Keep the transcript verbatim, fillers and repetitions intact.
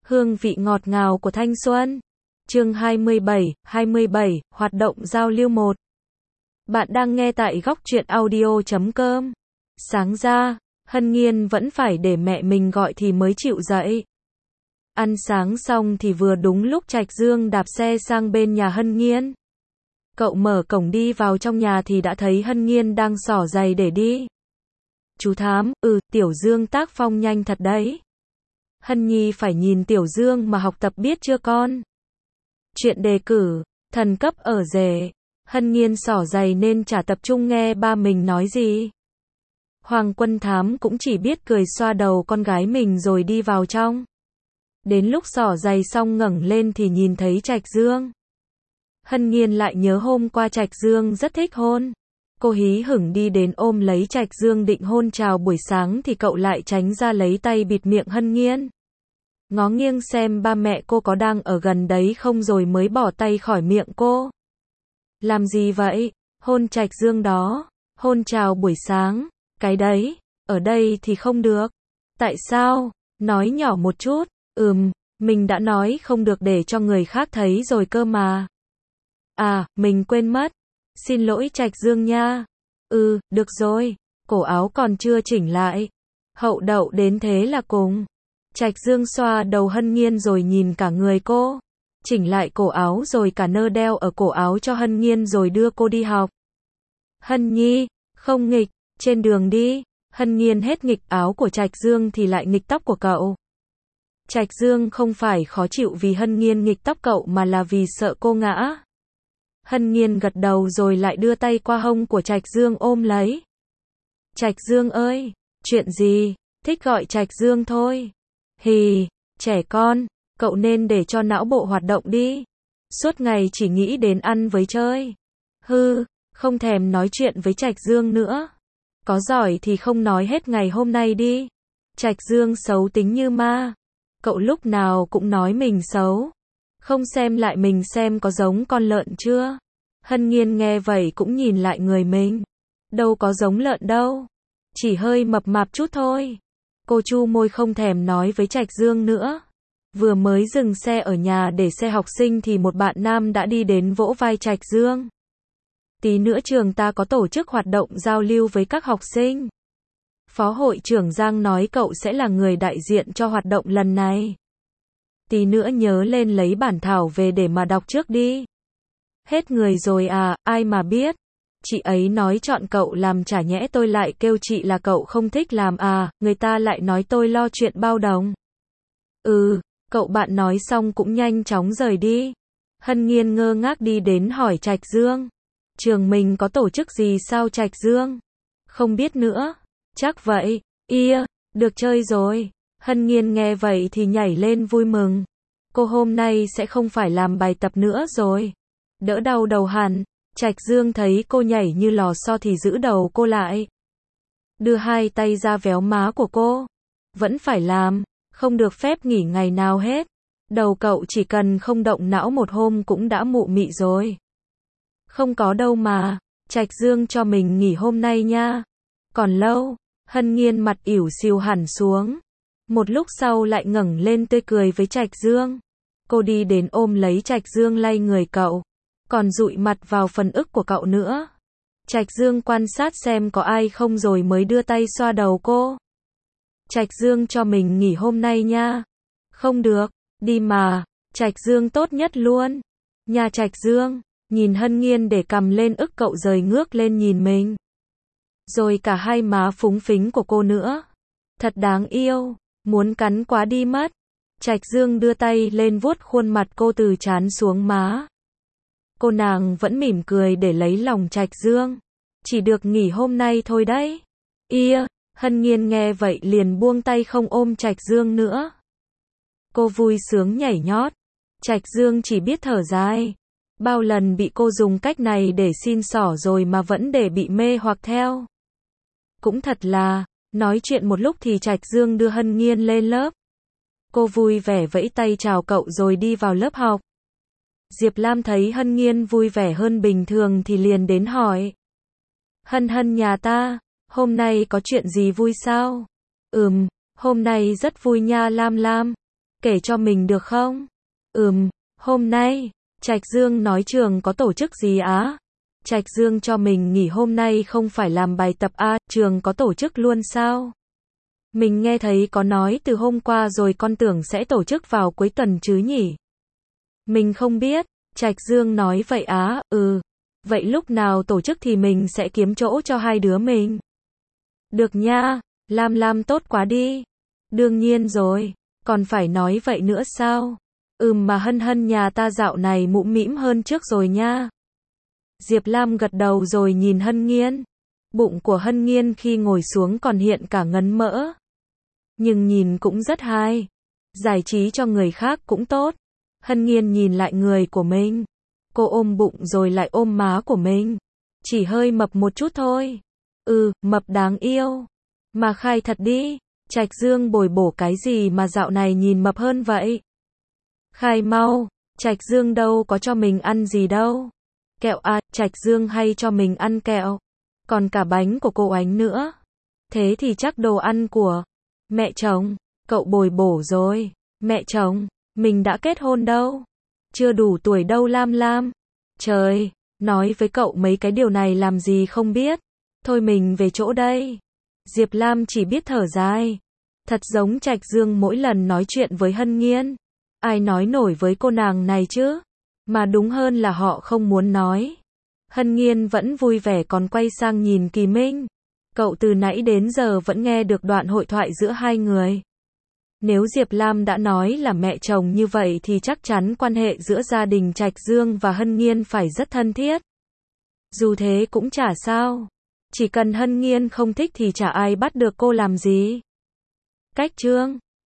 Hương vị ngọt ngào của thanh xuân. Chương hai mươi bảy, hai mươi bảy, hoạt động giao lưu một. Bạn đang nghe tại góc truyện audio chấm com. Sáng ra, Hân Nhiên vẫn phải để mẹ mình gọi thì mới chịu dậy. Ăn sáng xong thì vừa đúng lúc Trạch Dương đạp xe sang bên nhà Hân Nhiên. Cậu mở cổng đi vào trong nhà thì đã thấy Hân Nhiên đang xỏ giày để đi. Chú Thám, ừ, Tiểu Dương tác phong nhanh thật đấy. Hân Nhi phải nhìn Tiểu Dương mà học tập biết chưa con? Chuyện đề cử, thần cấp ở rể. Hân Nhiên xỏ giày nên chả tập trung nghe ba mình nói gì. Hoàng Quân Thám cũng chỉ biết cười xoa đầu con gái mình rồi đi vào trong. Đến lúc xỏ giày xong ngẩng lên thì nhìn thấy Trạch Dương. Hân Nhiên lại nhớ hôm qua Trạch Dương rất thích hôn. Cô hí hửng đi đến ôm lấy Trạch Dương định hôn chào buổi sáng thì cậu lại tránh ra lấy tay bịt miệng Hân Nhiên. Ngó nghiêng xem ba mẹ cô có đang ở gần đấy không rồi mới bỏ tay khỏi miệng cô. Làm gì vậy? Hôn Trạch Dương đó. Hôn chào buổi sáng. Cái đấy, ở đây thì không được. Tại sao? Nói nhỏ một chút. Ừm, mình đã nói không được để cho người khác thấy rồi cơ mà. À, mình quên mất. Xin lỗi Trạch Dương nha. Ừ, được rồi. Cổ áo còn chưa chỉnh lại. Hậu đậu đến thế là cùng. Trạch Dương xoa đầu Hân Nhiên rồi nhìn cả người cô. Chỉnh lại cổ áo rồi cả nơ đeo ở cổ áo cho Hân Nhiên rồi đưa cô đi học. Hân Nhi, không nghịch, trên đường đi. Hân Nhiên hết nghịch áo của Trạch Dương thì lại nghịch tóc của cậu. Trạch Dương không phải khó chịu vì Hân Nhiên nghịch tóc cậu mà là vì sợ cô ngã. Hân Nhiên gật đầu rồi lại đưa tay qua hông của Trạch Dương ôm lấy. Trạch Dương ơi, chuyện gì, thích gọi Trạch Dương thôi. Hì, trẻ con, cậu nên để cho não bộ hoạt động đi. Suốt ngày chỉ nghĩ đến ăn với chơi. Hư, không thèm nói chuyện với Trạch Dương nữa. Có giỏi thì không nói hết ngày hôm nay đi. Trạch Dương xấu tính như ma. Cậu lúc nào cũng nói mình xấu. Không xem lại mình xem có giống con lợn chưa? Hân Nhiên nghe vậy cũng nhìn lại người mình. Đâu có giống lợn đâu. Chỉ hơi mập mạp chút thôi. Cô chu môi không thèm nói với Trạch Dương nữa. Vừa mới dừng xe ở nhà để xe học sinh thì một bạn nam đã đi đến vỗ vai Trạch Dương. Tí nữa trường ta có tổ chức hoạt động giao lưu với các học sinh. Phó hội trưởng Giang nói cậu sẽ là người đại diện cho hoạt động lần này. Tí nữa nhớ lên lấy bản thảo về để mà đọc trước đi. Hết người rồi à, ai mà biết. Chị ấy nói chọn cậu làm chả nhẽ tôi lại kêu chị là cậu không thích làm à, người ta lại nói tôi lo chuyện bao đồng. Ừ, cậu bạn nói xong cũng nhanh chóng rời đi. Hân Nhiên ngơ ngác đi đến hỏi Trạch Dương. Trường mình có tổ chức gì sao Trạch Dương? Không biết nữa. Chắc vậy. Ia, được chơi rồi. Hân Nhiên nghe vậy thì nhảy lên vui mừng. Cô hôm nay sẽ không phải làm bài tập nữa rồi. Đỡ đau đầu hẳn. Trạch Dương thấy cô nhảy như lò xo thì giữ đầu cô lại. Đưa hai tay ra véo má của cô. Vẫn phải làm. Không được phép nghỉ ngày nào hết. Đầu cậu chỉ cần không động não một hôm cũng đã mụ mị rồi. Không có đâu mà. Trạch Dương cho mình nghỉ hôm nay nha. Còn lâu. Hân Nhiên mặt ỉu xìu hẳn xuống. Một lúc sau lại ngẩng lên tươi cười với Trạch Dương. Cô đi đến ôm lấy Trạch Dương lay người cậu. Còn dụi mặt vào phần ức của cậu nữa. Trạch Dương quan sát xem có ai không rồi mới đưa tay xoa đầu cô. Trạch Dương cho mình nghỉ hôm nay nha. Không được, đi mà. Trạch Dương tốt nhất luôn. Nhà Trạch Dương, nhìn Hân Nhiên để cầm lên ức cậu rời ngước lên nhìn mình. Rồi cả hai má phúng phính của cô nữa. Thật đáng yêu, muốn cắn quá đi mất. Trạch Dương đưa tay lên vuốt khuôn mặt cô từ trán xuống má. Cô nàng vẫn mỉm cười để lấy lòng Trạch Dương. Chỉ được nghỉ hôm nay thôi đấy. Ia, Hân Nhiên nghe vậy liền buông tay không ôm Trạch Dương nữa. Cô vui sướng nhảy nhót. Trạch Dương chỉ biết thở dài. Bao lần bị cô dùng cách này để xin xỏ rồi mà vẫn để bị mê hoặc theo. Cũng thật là, nói chuyện một lúc thì Trạch Dương đưa Hân Nhiên lên lớp. Cô vui vẻ vẫy tay chào cậu rồi đi vào lớp học. Diệp Lam thấy Hân Nhiên vui vẻ hơn bình thường thì liền đến hỏi. Hân Hân nhà ta, hôm nay có chuyện gì vui sao? Ừm, hôm nay rất vui nha Lam Lam. Kể cho mình được không? Ừm, hôm nay, Trạch Dương nói trường có tổ chức gì á? Trạch Dương cho mình nghỉ hôm nay không phải làm bài tập à, trường có tổ chức luôn sao? Mình nghe thấy có nói từ hôm qua rồi, con tưởng sẽ tổ chức vào cuối tuần chứ nhỉ? Mình không biết, Trạch Dương nói vậy á, ừ. Vậy lúc nào tổ chức thì mình sẽ kiếm chỗ cho hai đứa mình. Được nha, Lam Lam tốt quá đi. Đương nhiên rồi, còn phải nói vậy nữa sao? Ừm mà Hân Hân nhà ta dạo này mũm mĩm hơn trước rồi nha. Diệp Lam gật đầu rồi nhìn Hân Nghiên. Bụng của Hân Nghiên khi ngồi xuống còn hiện cả ngấn mỡ. Nhưng nhìn cũng rất hay. Giải trí cho người khác cũng tốt. Hân Nghiên nhìn lại người của mình. Cô ôm bụng rồi lại ôm má của mình. Chỉ hơi mập một chút thôi. Ừ, mập đáng yêu. Mà khai thật đi. Trạch Dương bồi bổ cái gì mà dạo này nhìn mập hơn vậy? Khai mau. Trạch Dương đâu có cho mình ăn gì đâu. Kẹo à, Trạch Dương hay cho mình ăn kẹo. Còn cả bánh của cô Ánh nữa. Thế thì chắc đồ ăn của mẹ chồng. Cậu bồi bổ rồi. Mẹ chồng, mình đã kết hôn đâu. Chưa đủ tuổi đâu Lam Lam. Trời, nói với cậu mấy cái điều này làm gì không biết. Thôi mình về chỗ đây. Diệp Lam chỉ biết thở dài. Thật giống Trạch Dương mỗi lần nói chuyện với Hân Nghiên. Ai nói nổi với cô nàng này chứ? Mà đúng hơn là họ không muốn nói. Hân Nghiên vẫn vui vẻ còn quay sang nhìn Kỳ Minh. Cậu từ nãy đến giờ vẫn nghe được đoạn hội thoại giữa hai người. Nếu Diệp Lam đã nói là mẹ chồng như vậy thì chắc chắn quan hệ giữa gia đình Trạch Dương và Hân Nghiên phải rất thân thiết. Dù thế cũng chả sao. Chỉ cần Hân Nghiên không thích thì chả ai bắt được cô làm gì. Cách chương